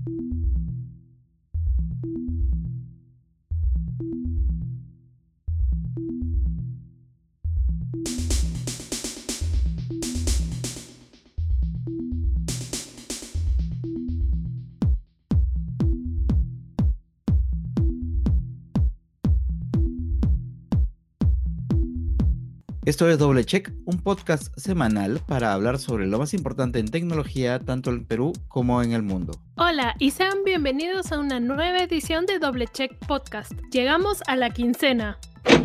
Esto es Doble Check, un podcast semanal para hablar sobre lo más importante en tecnología tanto en Perú como en el mundo. Hola y sean bienvenidos a una nueva edición de Doble Check Podcast. Llegamos a la quincena.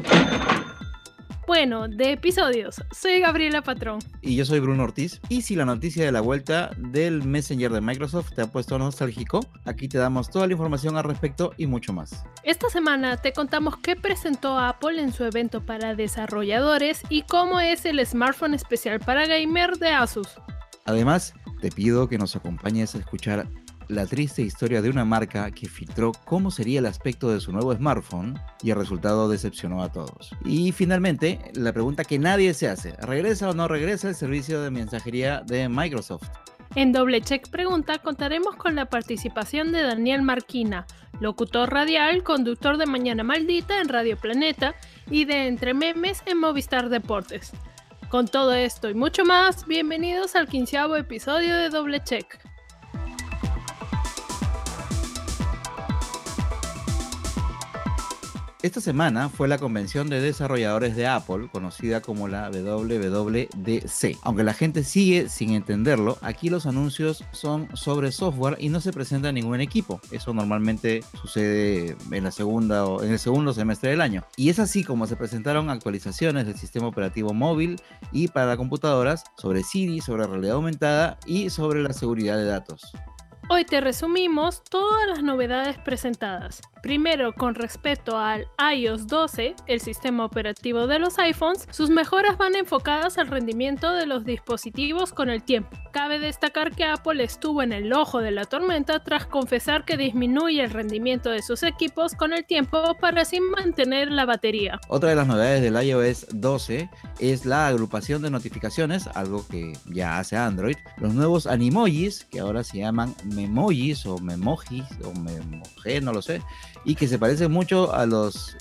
Bueno, de episodios. Soy Gabriela Patrón. Y yo soy Bruno Ortiz. Y si la noticia de la vuelta del Messenger de Microsoft te ha puesto nostálgico, aquí te damos toda la información al respecto y mucho más. Esta semana te contamos qué presentó Apple en su evento para desarrolladores y cómo es el smartphone especial para gamer de Asus. Además, te pido que nos acompañes a escuchar la triste historia de una marca que filtró cómo sería el aspecto de su nuevo smartphone y el resultado decepcionó a todos. Y finalmente, la pregunta que nadie se hace: ¿regresa o no regresa el servicio de mensajería de Microsoft? En Doble Check Pregunta contaremos con la participación de Daniel Marquina, locutor radial, conductor de Mañana Maldita en Radio Planeta y de Entre Memes en Movistar Deportes. Con todo esto y mucho más, bienvenidos al 15º episodio de Doble Check. Esta semana fue la convención de desarrolladores de Apple, conocida como la WWDC. Aunque la gente sigue sin entenderlo, aquí los anuncios son sobre software y no se presenta ningún equipo. Eso normalmente sucede en el segundo semestre del año. Y es así como se presentaron actualizaciones del sistema operativo móvil y para computadoras, sobre Siri, sobre realidad aumentada y sobre la seguridad de datos. Hoy te resumimos todas las novedades presentadas. Primero, con respecto al iOS 12, el sistema operativo de los iPhones, sus mejoras van enfocadas al rendimiento de los dispositivos con el tiempo. Cabe destacar que Apple estuvo en el ojo de la tormenta tras confesar que disminuye el rendimiento de sus equipos con el tiempo para así mantener la batería. Otra de las novedades del iOS 12 es la agrupación de notificaciones, algo que ya hace Android, los nuevos animojis, que ahora se llaman memojis o memojis o memoje, no lo sé, y que se parecen mucho a los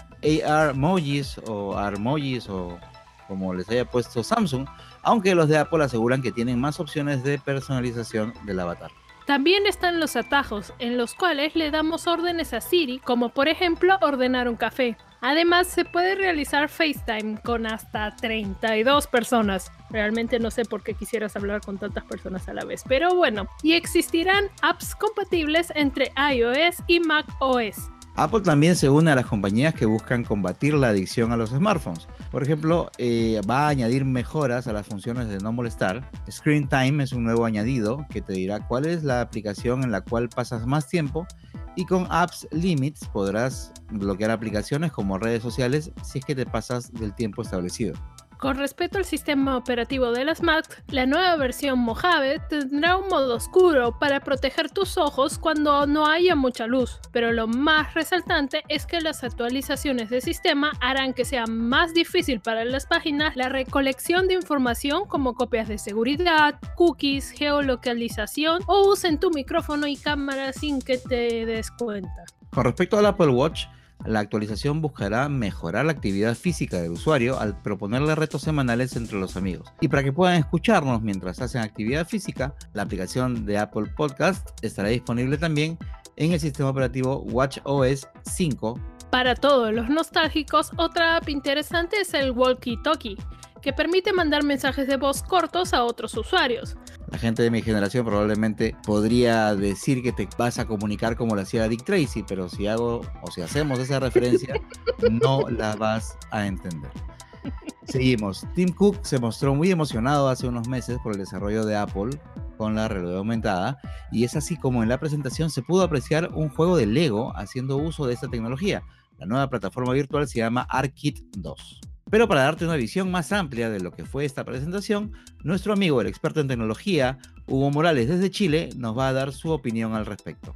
ARmojis o Armojis o como les haya puesto Samsung, aunque los de Apple aseguran que tienen más opciones de personalización del avatar. También están los atajos, en los cuales le damos órdenes a Siri, como por ejemplo ordenar un café. Además, se puede realizar FaceTime con hasta 32 personas. Realmente no sé por qué quisieras hablar con tantas personas a la vez, pero bueno. Y existirán apps compatibles entre iOS y macOS. Apple también se une a las compañías que buscan combatir la adicción a los smartphones. Por ejemplo, va a añadir mejoras a las funciones de no molestar. Screen Time es un nuevo añadido que te dirá cuál es la aplicación en la cual pasas más tiempo, y con Apps Limits podrás bloquear aplicaciones como redes sociales si es que te pasas del tiempo establecido. Con respecto al sistema operativo de las Mac, la nueva versión Mojave tendrá un modo oscuro para proteger tus ojos cuando no haya mucha luz, pero lo más resaltante es que las actualizaciones de sistema harán que sea más difícil para las páginas la recolección de información como copias de seguridad, cookies, geolocalización o usen tu micrófono y cámara sin que te des cuenta. Con respecto al Apple Watch, la actualización buscará mejorar la actividad física del usuario al proponerle retos semanales entre los amigos. Y para que puedan escucharnos mientras hacen actividad física, la aplicación de Apple Podcast estará disponible también en el sistema operativo watchOS 5. Para todos los nostálgicos, otra app interesante es el Walkie Talkie, que permite mandar mensajes de voz cortos a otros usuarios. La gente de mi generación probablemente podría decir que te vas a comunicar como lo hacía Dick Tracy, pero si hacemos esa referencia, no la vas a entender. Seguimos. Tim Cook se mostró muy emocionado hace unos meses por el desarrollo de Apple con la realidad aumentada, y es así como en la presentación se pudo apreciar un juego de Lego haciendo uso de esta tecnología. La nueva plataforma virtual se llama ARKit 2. Pero para darte una visión más amplia de lo que fue esta presentación, nuestro amigo, el experto en tecnología, Hugo Morales desde Chile, nos va a dar su opinión al respecto.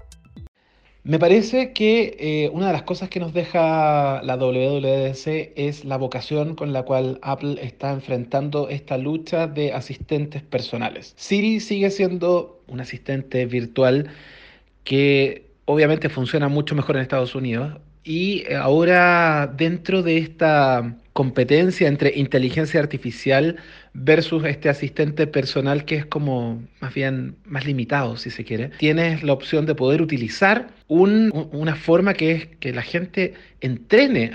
Me parece que una de las cosas que nos deja la WWDC es la vocación con la cual Apple está enfrentando esta lucha de asistentes personales. Siri sigue siendo un asistente virtual que obviamente funciona mucho mejor en Estados Unidos. Y ahora dentro de esta competencia entre inteligencia artificial versus este asistente personal que es como más bien más limitado, si se quiere, tienes la opción de poder utilizar una forma que es que la gente entrene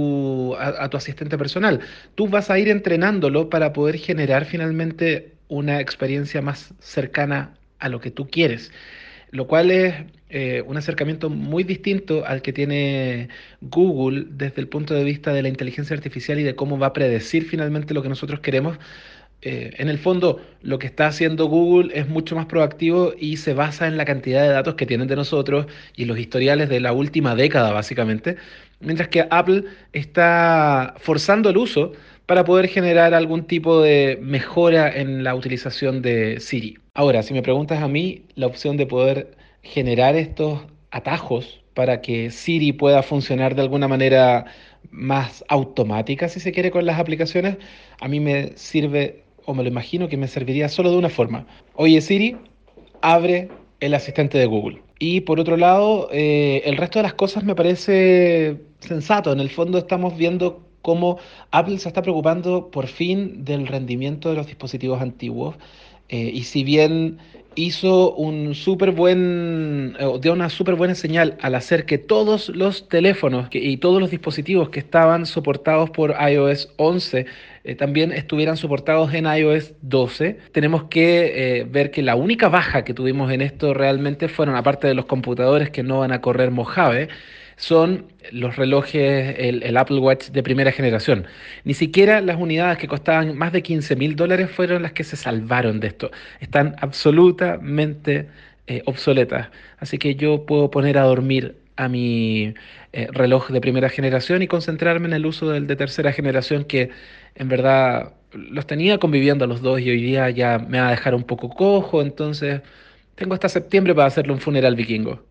a tu asistente personal. Tú vas a ir entrenándolo para poder generar finalmente una experiencia más cercana a lo que tú quieres, lo cual es un acercamiento muy distinto al que tiene Google desde el punto de vista de la inteligencia artificial y de cómo va a predecir finalmente lo que nosotros queremos. En el fondo, lo que está haciendo Google es mucho más proactivo y se basa en la cantidad de datos que tienen de nosotros y los historiales de la última década, básicamente, mientras que Apple está forzando el uso para poder generar algún tipo de mejora en la utilización de Siri. Ahora, si me preguntas a mí, la opción de poder generar estos atajos para que Siri pueda funcionar de alguna manera más automática, si se quiere, con las aplicaciones, a mí me sirve, o me lo imagino que me serviría solo de una forma. Oye Siri, abre el asistente de Google. Y por otro lado, el resto de las cosas me parece sensato. En el fondo estamos viendo cómo Apple se está preocupando por fin del rendimiento de los dispositivos antiguos. Y si bien hizo un súper buen, dio una súper buena señal al hacer que todos los teléfonos y todos los dispositivos que estaban soportados por iOS 11 también estuvieran soportados en iOS 12. Tenemos que ver que la única baja que tuvimos en esto realmente fueron, aparte de los computadores que no van a correr Mojave, son los relojes, el Apple Watch de primera generación. Ni siquiera las unidades que costaban más de $15.000 fueron las que se salvaron de esto. Están absolutamente obsoletas. Así que yo puedo poner a dormir a mi reloj de primera generación y concentrarme en el uso del de tercera generación, que en verdad los tenía conviviendo a los dos y hoy día ya me va a dejar un poco cojo. Entonces tengo hasta septiembre para hacerle un funeral vikingo.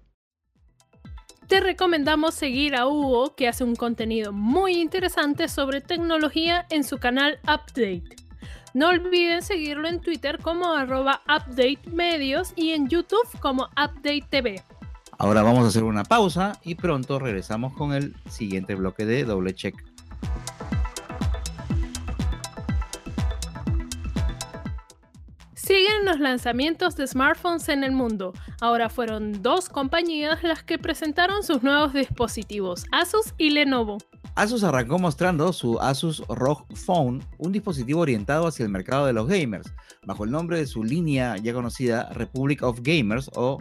Te recomendamos seguir a Hugo, que hace un contenido muy interesante sobre tecnología en su canal Update. No olviden seguirlo en Twitter como @UpdateMedios y en YouTube como Update TV. Ahora vamos a hacer una pausa y pronto regresamos con el siguiente bloque de Doble Check. Siguen los lanzamientos de smartphones en el mundo. Ahora fueron 2 compañías las que presentaron sus nuevos dispositivos, Asus y Lenovo. Asus arrancó mostrando su Asus ROG Phone, un dispositivo orientado hacia el mercado de los gamers, bajo el nombre de su línea ya conocida Republic of Gamers o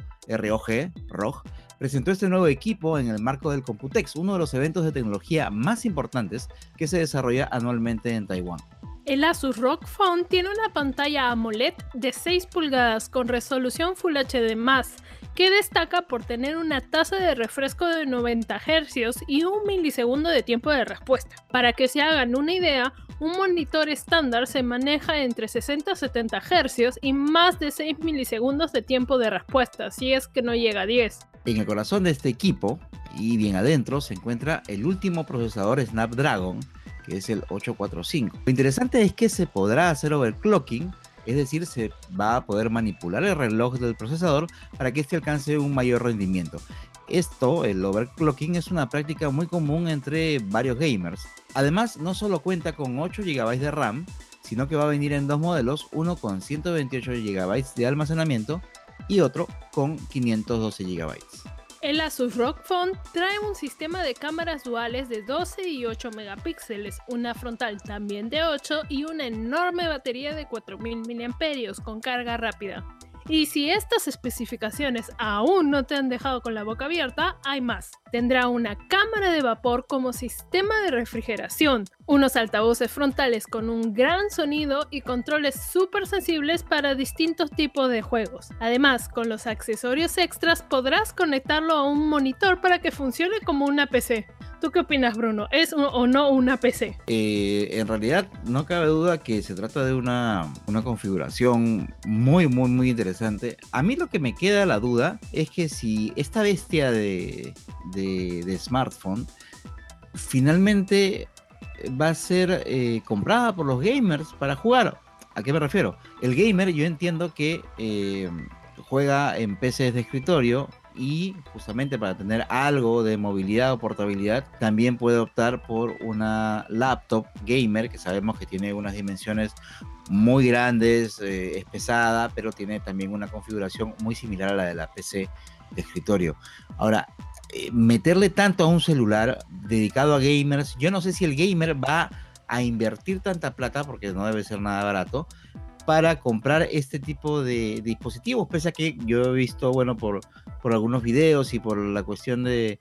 ROG. Presentó este nuevo equipo en el marco del Computex, uno de los eventos de tecnología más importantes que se desarrolla anualmente en Taiwán. El Asus ROG Phone tiene una pantalla AMOLED de 6 pulgadas con resolución Full HD+, que destaca por tener una tasa de refresco de 90 Hz y 1 milisegundo de tiempo de respuesta. Para que se hagan una idea, un monitor estándar se maneja entre 60 a 70 Hz y más de 6 milisegundos de tiempo de respuesta, si es que no llega a 10. En el corazón de este equipo, y bien adentro, se encuentra el último procesador Snapdragon, que es el 845. Lo interesante es que se podrá hacer overclocking, es decir, se va a poder manipular el reloj del procesador para que éste alcance un mayor rendimiento. Esto, el overclocking, es una práctica muy común entre varios gamers. Además, no solo cuenta con 8 GB de RAM, sino que va a venir en 2 modelos, uno con 128 GB de almacenamiento y otro con 512 GB. El Asus ROG Phone trae un sistema de cámaras duales de 12 y 8 megapíxeles, una frontal también de 8 y una enorme batería de 4000 mAh con carga rápida. Y si estas especificaciones aún no te han dejado con la boca abierta, hay más. Tendrá una cámara de vapor como sistema de refrigeración, unos altavoces frontales con un gran sonido y controles súper sensibles para distintos tipos de juegos. Además, con los accesorios extras podrás conectarlo a un monitor para que funcione como una PC. ¿Tú qué opinas, Bruno? ¿Es o no una PC? En realidad no cabe duda que se trata de una configuración muy interesante. A mí lo que me queda la duda es que si esta bestia de smartphone finalmente va a ser comprada por los gamers para jugar. ¿A qué me refiero? El gamer, yo entiendo que juega en PCs de escritorio y justamente para tener algo de movilidad o portabilidad, también puede optar por una laptop gamer, que sabemos que tiene unas dimensiones muy grandes, es pesada, pero tiene también una configuración muy similar a la de la PC de escritorio. Ahora, meterle tanto a un celular dedicado a gamers, yo no sé si el gamer va a invertir tanta plata, porque no debe ser nada barato, para comprar este tipo de dispositivos, pese a que yo he visto, bueno, por algunos videos y por la cuestión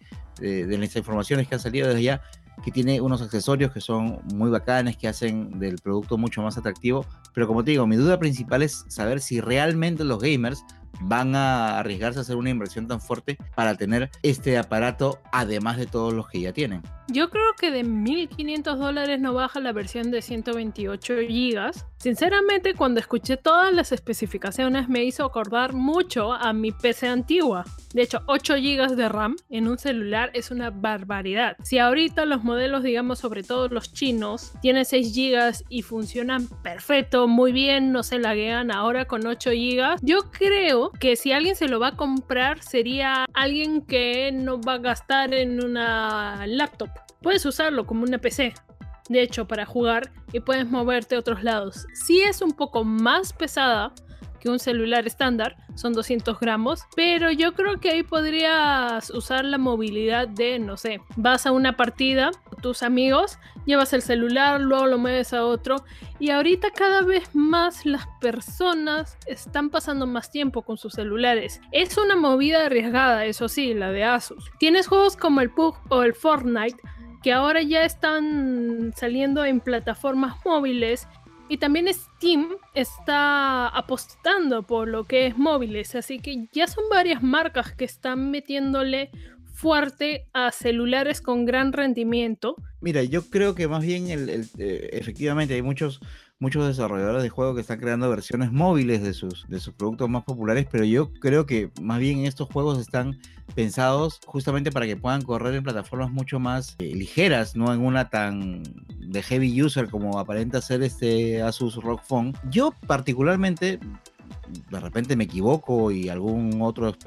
de las informaciones que han salido desde allá, que tiene unos accesorios que son muy bacanes, que hacen del producto mucho más atractivo, pero como te digo, mi duda principal es saber si realmente los gamers van a arriesgarse a hacer una inversión tan fuerte para tener este aparato, además de todos los que ya tienen. Yo creo que de $1,500 no baja la versión de 128 GB. Sinceramente, cuando escuché todas las especificaciones me hizo acordar mucho a mi PC antigua. De hecho, 8 GB de RAM en un celular es una barbaridad. Si ahorita los modelos, digamos, sobre todo los chinos, tienen 6 GB y funcionan perfecto, muy bien, no se laguean ahora con 8 GB, yo creo que si alguien se lo va a comprar sería alguien que no va a gastar en una laptop. Puedes usarlo como una PC, de hecho, para jugar, y puedes moverte a otros lados. Sí es un poco más pesada que un celular estándar, son 200 gramos, pero yo creo que ahí podrías usar la movilidad de, no sé, vas a una partida con tus amigos, llevas el celular, luego lo mueves a otro, y ahorita cada vez más las personas están pasando más tiempo con sus celulares. Es una movida arriesgada, eso sí, la de Asus. Tienes juegos como el PUBG o el Fortnite, que ahora ya están saliendo en plataformas móviles, y también Steam está apostando por lo que es móviles, así que ya son varias marcas que están metiéndole fuerte a celulares con gran rendimiento. Mira, yo creo que más bien efectivamente hay muchos desarrolladores de juegos que están creando versiones móviles de sus productos más populares, pero yo creo que más bien estos juegos están pensados justamente para que puedan correr en plataformas mucho más ligeras, no en una tan de heavy user como aparenta ser este Asus ROG Phone. Yo particularmente, de repente me equivoco y algún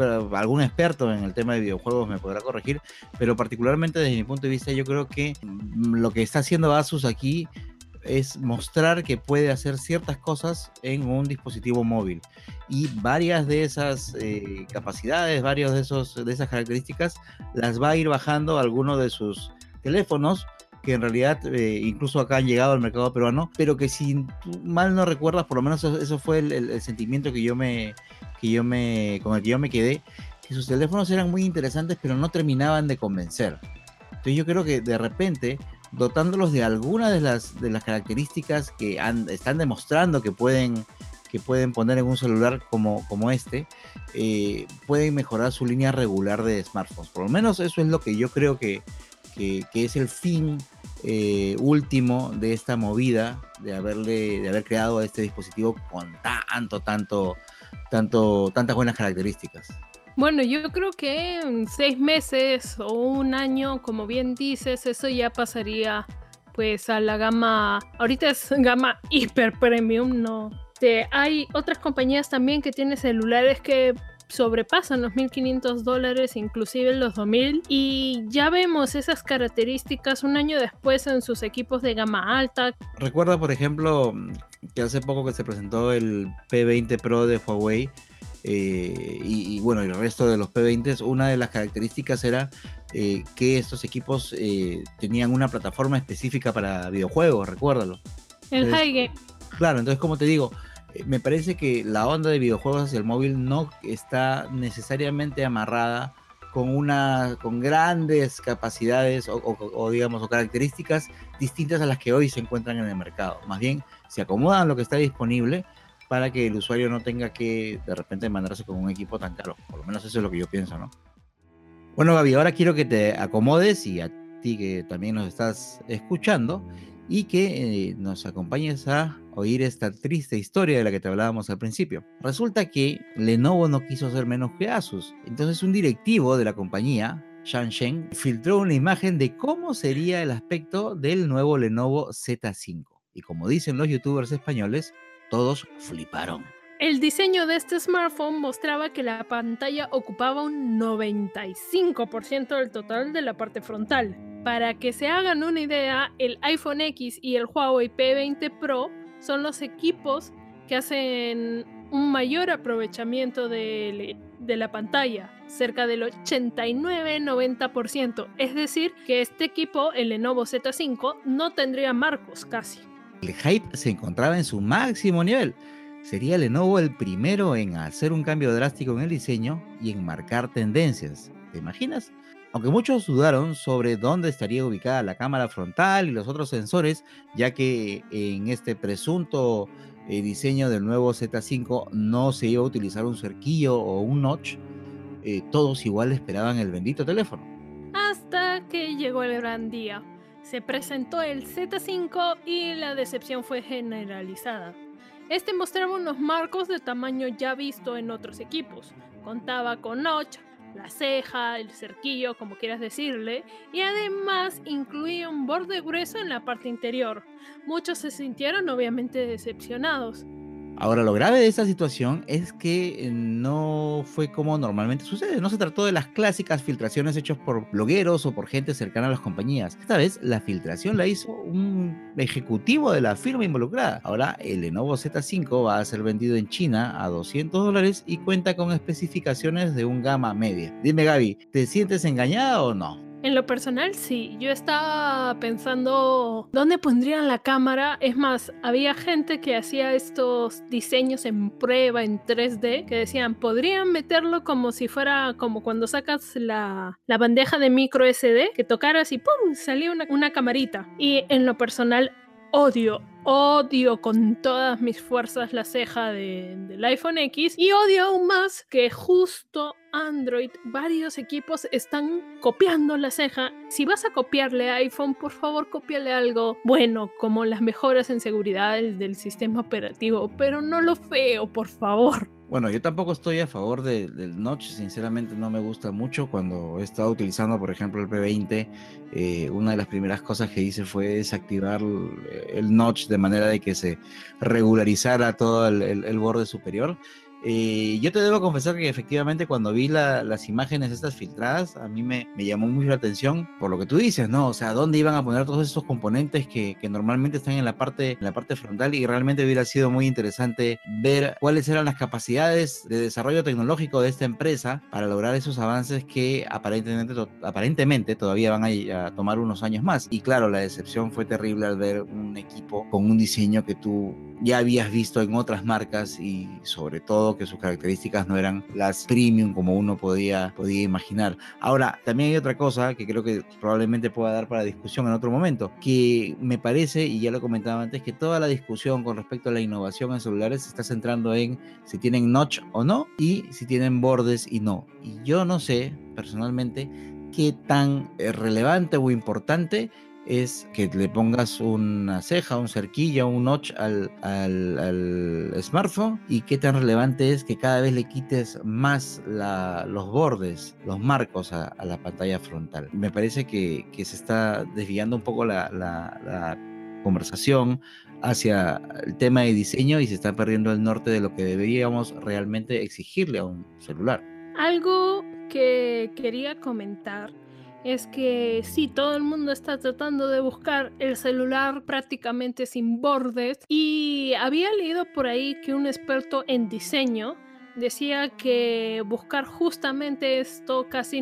experto en el tema de videojuegos me podrá corregir, pero particularmente desde mi punto de vista yo creo que lo que está haciendo Asus aquí es mostrar que puede hacer ciertas cosas en un dispositivo móvil, y varias de esas capacidades, varias de esas características las va a ir bajando a alguno de sus teléfonos, que en realidad incluso acá han llegado al mercado peruano, pero que si tú mal no recuerdas, por lo menos eso fue el sentimiento con el que yo me quedé, que sus teléfonos eran muy interesantes, pero no terminaban de convencer. Entonces yo creo que de repente, dotándolos de algunas de las características que están demostrando que pueden poner en un celular como este, pueden mejorar su línea regular de smartphones. Por lo menos eso es lo que yo creo que es el fin último de esta movida de haber creado este dispositivo con tantas buenas características. Bueno, yo creo que en 6 meses o un año, como bien dices, eso ya pasaría pues a la gama, ahorita es gama hiper premium, ¿no? Hay otras compañías también que tienen celulares que sobrepasan los $1,500, inclusive los 2,000, y ya vemos esas características un año después en sus equipos de gama alta. Recuerda, por ejemplo, que hace poco que se presentó el P20 Pro de Huawei, y bueno, el resto de los P20s, una de las características era que estos equipos tenían una plataforma específica para videojuegos, recuérdalo. El Entonces, High. claro, entonces como te digo, me parece que la onda de videojuegos hacia el móvil no está necesariamente amarrada con grandes capacidades o digamos, o características distintas a las que hoy se encuentran en el mercado. Más bien, se acomodan lo que está disponible para que el usuario no tenga que de repente mandarse con un equipo tan caro. Por lo menos eso es lo que yo pienso, ¿no? Bueno, Gaby, ahora quiero que te acomodes, y a ti que también nos estás escuchando, y que nos acompañes a oír esta triste historia de la que te hablábamos al principio. Resulta que Lenovo no quiso hacer menos que Asus. Entonces un directivo de la compañía, Shang Sheng, filtró una imagen de cómo sería el aspecto del nuevo Lenovo Z5. Y como dicen los youtubers españoles, todos fliparon. El diseño de este smartphone mostraba que la pantalla ocupaba un 95% del total de la parte frontal. Para que se hagan una idea, el iPhone X y el Huawei P20 Pro son los equipos que hacen un mayor aprovechamiento de la pantalla, cerca del 89-90%. Es decir, que este equipo, el Lenovo Z5, no tendría marcos casi. El hype se encontraba en su máximo nivel. Sería Lenovo el primero en hacer un cambio drástico en el diseño y en marcar tendencias. ¿Te imaginas? Aunque muchos dudaron sobre dónde estaría ubicada la cámara frontal y los otros sensores, ya que en este presunto diseño del nuevo Z5 no se iba a utilizar un cerquillo o un notch, todos igual esperaban el bendito teléfono. Hasta que llegó el gran día. Se presentó el Z5 y la decepción fue generalizada. Este mostraba unos marcos de tamaño ya visto en otros equipos. Contaba con notch, la ceja, el cerquillo, como quieras decirle, y además incluía un borde grueso en la parte interior. Muchos se sintieron obviamente decepcionados. Ahora, lo grave de esta situación es que no fue como normalmente sucede. No se trató de las clásicas filtraciones hechas por blogueros o por gente cercana a las compañías. Esta vez, la filtración la hizo un ejecutivo de la firma involucrada. Ahora, el Lenovo Z5 va a ser vendido en China a $200 y cuenta con especificaciones de un gama media. Dime, Gaby, ¿te sientes engañada o no? En lo personal, sí. Yo estaba pensando dónde pondrían la cámara. Es más, había gente que hacía estos diseños en prueba en 3D que decían, podrían meterlo como si fuera como cuando sacas la bandeja de micro SD, que tocaras y ¡pum! Salía una camarita. Y en lo personal, odio con todas mis fuerzas la ceja del iPhone X y odio aún más que justo Android, varios equipos están copiando la ceja. Si vas a copiarle a iPhone, por favor cópiale algo bueno, como las mejoras en seguridad del sistema operativo, pero no lo feo, por favor. Bueno, yo tampoco estoy a favor del notch, sinceramente no me gusta mucho. Cuando he estado utilizando, por ejemplo, el P20, una de las primeras cosas que hice fue desactivar el notch de manera de que se regularizara todo el borde superior. Yo te debo confesar que efectivamente cuando vi las imágenes estas filtradas, a mí me llamó mucho la atención por lo que tú dices, ¿no? O sea, ¿dónde iban a poner todos esos componentes que normalmente están en la parte frontal? Y realmente hubiera sido muy interesante ver cuáles eran las capacidades de desarrollo tecnológico de esta empresa para lograr esos avances que aparentemente todavía van a tomar unos años más. Y claro, la decepción fue terrible al ver un equipo con un diseño que tú ya habías visto en otras marcas y sobre todo que sus características no eran las premium como uno podía imaginar. Ahora, también hay otra cosa que creo que probablemente pueda dar para discusión en otro momento, que me parece, y ya lo comentaba antes, que toda la discusión con respecto a la innovación en celulares se está centrando en si tienen notch o no y si tienen bordes y no. Y yo no sé, personalmente, qué tan relevante o importante es que le pongas una ceja, un cerquillo, un notch al smartphone, y qué tan relevante es que cada vez le quites más los bordes, los marcos a la pantalla frontal. Me parece que se está desviando un poco la conversación hacia el tema de diseño y se está perdiendo el norte de lo que deberíamos realmente exigirle a un celular. Algo que quería comentar es que sí, todo el mundo está tratando de buscar el celular prácticamente sin bordes y había leído por ahí que un experto en diseño decía que buscar justamente esto, casi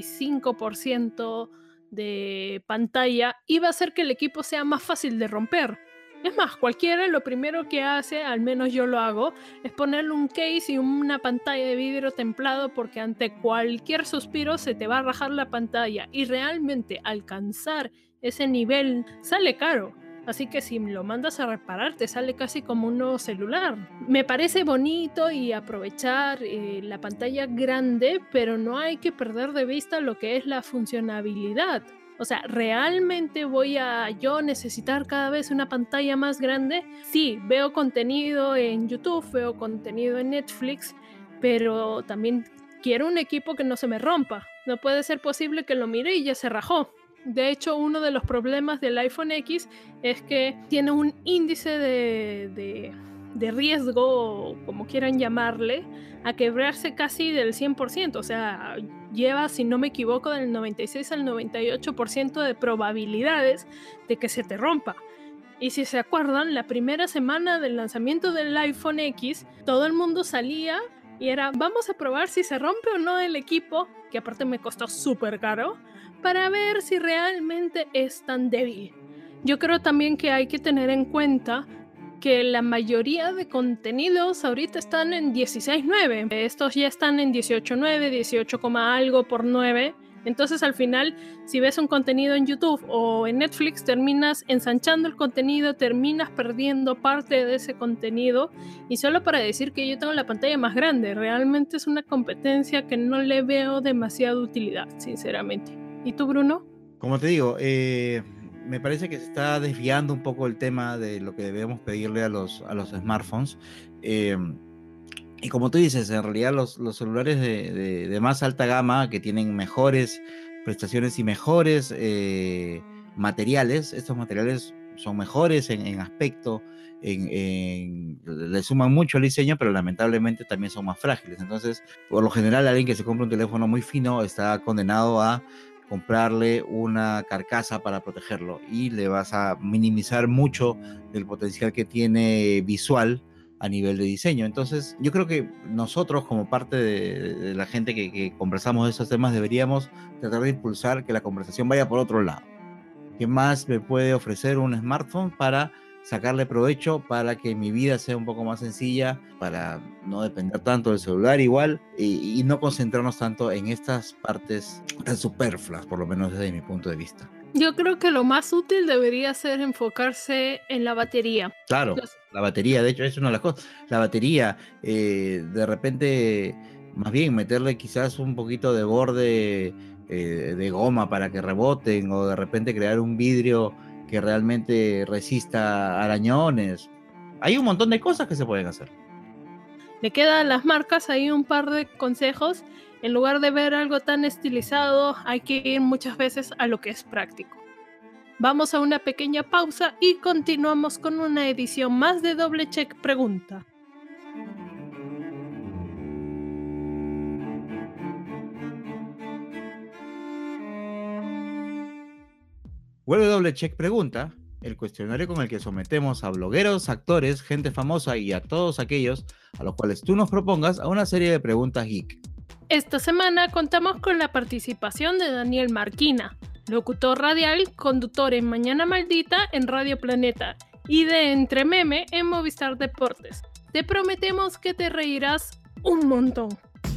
95% de pantalla, iba a hacer que el equipo sea más fácil de romper. Es más, cualquiera lo primero que hace, al menos yo lo hago, es ponerle un case y una pantalla de vidrio templado porque ante cualquier suspiro se te va a rajar la pantalla y realmente alcanzar ese nivel sale caro. Así que si lo mandas a reparar te sale casi como un nuevo celular. Me parece bonito y aprovechar la pantalla grande, pero no hay que perder de vista lo que es la funcionabilidad. O sea, ¿realmente voy a yo necesitar cada vez una pantalla más grande? Sí, veo contenido en YouTube, veo contenido en Netflix, pero también quiero un equipo que no se me rompa. No puede ser posible que lo mire y ya se rajó. De hecho, uno de los problemas del iPhone X es que tiene un índice de de riesgo, o como quieran llamarle, a quebrarse casi del 100%. O sea, lleva, si no me equivoco, del 96 al 98% de probabilidades de que se te rompa. Y si se acuerdan, la primera semana del lanzamiento del iPhone X, todo el mundo salía y era, vamos a probar si se rompe o no el equipo, que aparte me costó súper caro, para ver si realmente es tan débil. Yo creo también que hay que tener en cuenta que la mayoría de contenidos ahorita están en 16:9. Estos ya están en 18:9, 18, algo por 9. Entonces al final, si ves un contenido en YouTube o en Netflix, terminas ensanchando el contenido, terminas perdiendo parte de ese contenido. Y solo para decir que yo tengo la pantalla más grande, realmente es una competencia que no le veo demasiada utilidad, sinceramente. ¿Y tú, Bruno? Como te digo, me parece que se está desviando un poco el tema de lo que debemos pedirle a los smartphones. Y como tú dices, en realidad los celulares de más alta gama, que tienen mejores prestaciones y mejores materiales, estos materiales son mejores en aspecto, le suman mucho al diseño, pero lamentablemente también son más frágiles. Entonces, por lo general, alguien que se compra un teléfono muy fino está condenado a comprarle una carcasa para protegerlo, y le vas a minimizar mucho del potencial que tiene visual a nivel de diseño. Entonces, yo creo que nosotros, como parte de la gente que conversamos de estos temas, deberíamos tratar de impulsar que la conversación vaya por otro lado. ¿Qué más me puede ofrecer un smartphone para sacarle provecho, para que mi vida sea un poco más sencilla, para no depender tanto del celular igual, y no concentrarnos tanto en estas partes tan superfluas, por lo menos desde mi punto de vista? Yo creo que lo más útil debería ser enfocarse en la batería. Claro, la batería, de hecho, es una de las cosas. La batería, de repente, más bien meterle quizás un poquito de borde de goma para que reboten, o de repente crear un vidrio que realmente resista arañones. Hay un montón de cosas que se pueden hacer. Le quedan a las marcas ahí un par de consejos. En lugar de ver algo tan estilizado, hay que ir muchas veces a lo que es práctico. Vamos a una pequeña pausa y continuamos con una edición más de Doble Check Pregunta. Vuelve Doble Check Pregunta, el cuestionario con el que sometemos a blogueros, actores, gente famosa y a todos aquellos a los cuales tú nos propongas a una serie de preguntas geek. Esta semana contamos con la participación de Daniel Marquina, locutor radial, conductor en Mañana Maldita en Radio Planeta y de Entre Meme en Movistar Deportes. Te prometemos que te reirás un montón.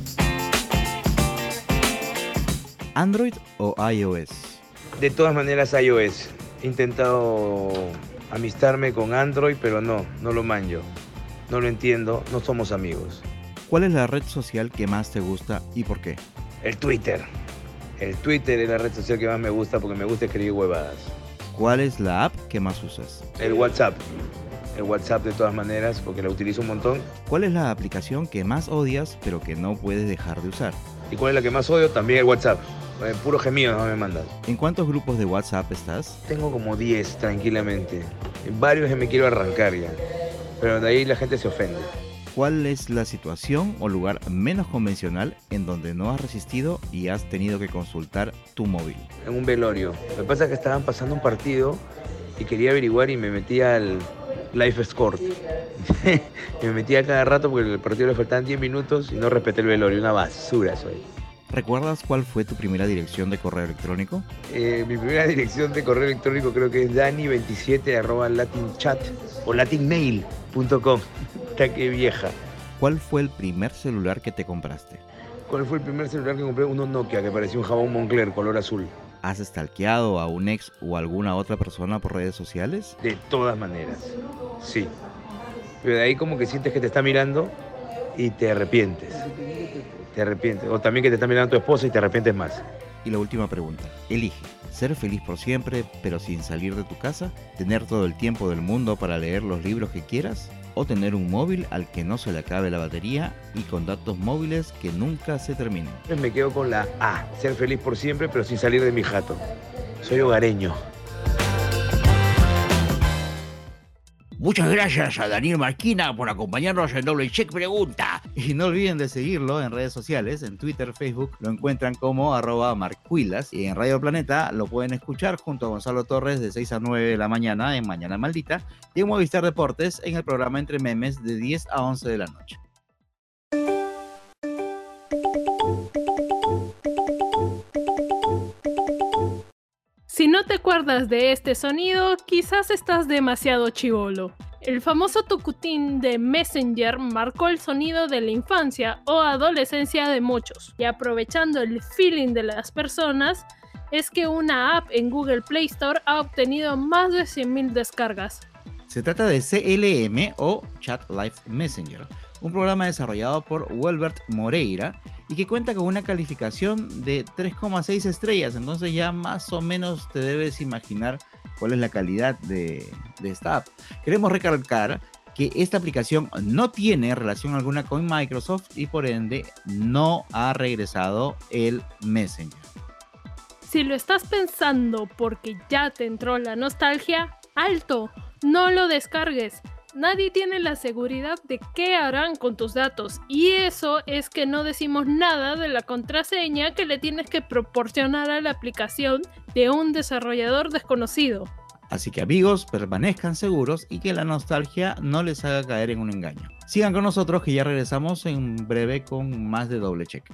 ¿Android o iOS? De todas maneras iOS. He intentado amistarme con Android, pero no lo manjo. No lo entiendo, no somos amigos. ¿Cuál es la red social que más te gusta y por qué? El Twitter. El Twitter es la red social que más me gusta porque me gusta escribir huevadas. ¿Cuál es la app que más usas? El WhatsApp. El WhatsApp de todas maneras porque la utilizo un montón. ¿Cuál es la aplicación que más odias pero que no puedes dejar de usar? ¿Y cuál es la que más odio? También el WhatsApp. Puro gemido no me mandan. ¿En cuántos grupos de WhatsApp estás? Tengo como 10 tranquilamente. En varios me quiero arrancar ya. Pero de ahí la gente se ofende. ¿Cuál es la situación o lugar menos convencional en donde no has resistido y has tenido que consultar tu móvil? En un velorio. Lo que pasa es que estaban pasando un partido y quería averiguar y me metí al Live Score. Y me metí a cada rato porque el partido le faltaban 10 minutos y no respeté el velorio. Una basura soy. ¿Recuerdas cuál fue tu primera dirección de correo electrónico? Mi primera dirección de correo electrónico creo que es dani27@latinchat o latinmail.com. ¡Qué vieja! ¿Cuál fue el primer celular que te compraste? ¿Cuál fue el primer celular que compré? Uno Nokia que parecía un jabón Moncler color azul. ¿Has stalkeado a un ex o alguna otra persona por redes sociales? De todas maneras, sí. Pero de ahí como que sientes que te está mirando y te arrepientes. Te arrepientes. O también que te está mirando tu esposa y te arrepientes más. Y la última pregunta. Elige ser feliz por siempre, pero sin salir de tu casa, tener todo el tiempo del mundo para leer los libros que quieras, o tener un móvil al que no se le acabe la batería y con datos móviles que nunca se terminen. Me quedo con la A, ser feliz por siempre, pero sin salir de mi jato. Soy hogareño. Muchas gracias a Daniel Marquina por acompañarnos en Doble Check Pregunta. Y no olviden de seguirlo en redes sociales, en Twitter, Facebook, lo encuentran como @marcuilas, y en Radio Planeta lo pueden escuchar junto a Gonzalo Torres de 6 a 9 de la mañana en Mañana Maldita, y en Movistar Deportes en el programa Entre Memes de 10 a 11 de la noche. Si no te acuerdas de este sonido, quizás estás demasiado chibolo. El famoso tucutín de Messenger marcó el sonido de la infancia o adolescencia de muchos. Y aprovechando el feeling de las personas, es que una app en Google Play Store ha obtenido más de 100.000 descargas. Se trata de CLM o Chat Live Messenger, un programa desarrollado por Welbert Moreira y que cuenta con una calificación de 3,6 estrellas, entonces ya más o menos te debes imaginar cuál es la calidad de esta app. Queremos recalcar que esta aplicación no tiene relación alguna con Microsoft y por ende no ha regresado el Messenger. Si lo estás pensando porque ya te entró la nostalgia, ¡alto! No lo descargues. Nadie tiene la seguridad de qué harán con tus datos, y eso es que no decimos nada de la contraseña que le tienes que proporcionar a la aplicación de un desarrollador desconocido. Así que amigos, permanezcan seguros y que la nostalgia no les haga caer en un engaño. Sigan con nosotros que ya regresamos en breve con más de Doble Check.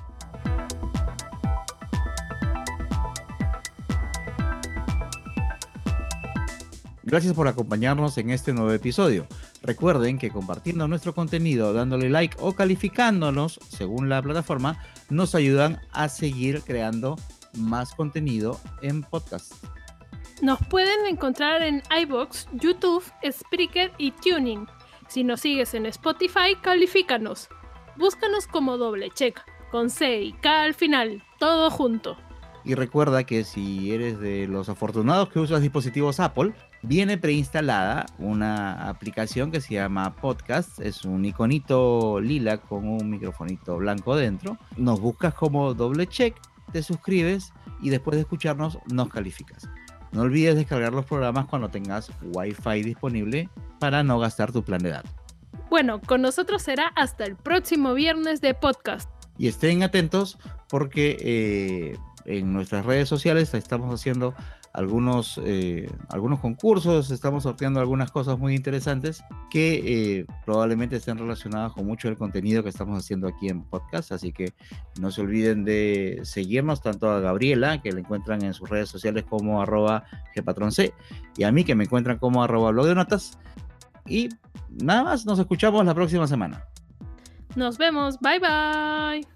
Gracias por acompañarnos en este nuevo episodio. Recuerden que compartiendo nuestro contenido, dándole like o calificándonos según la plataforma, nos ayudan a seguir creando más contenido en podcast. Nos pueden encontrar en iVoox, YouTube, Spreaker y Tuning. Si nos sigues en Spotify, califícanos. Búscanos como Doble Check, con C y K al final, todo junto. Y recuerda que si eres de los afortunados que usas dispositivos Apple, viene preinstalada una aplicación que se llama Podcast. Es un iconito lila con un microfonito blanco dentro. Nos buscas como Doble Check, te suscribes y después de escucharnos nos calificas. No olvides descargar los programas cuando tengas Wi-Fi disponible para no gastar tu plan de datos. Bueno, con nosotros será hasta el próximo viernes de podcast. Y estén atentos porque en nuestras redes sociales estamos haciendo algunos concursos, estamos sorteando algunas cosas muy interesantes que probablemente estén relacionadas con mucho del contenido que estamos haciendo aquí en podcast, así que no se olviden de seguirnos, tanto a Gabriela, que la encuentran en sus redes sociales como @gpatronc, y a mí, que me encuentran como @blog de notas. Y nada más, nos escuchamos la próxima semana. Nos vemos, bye bye.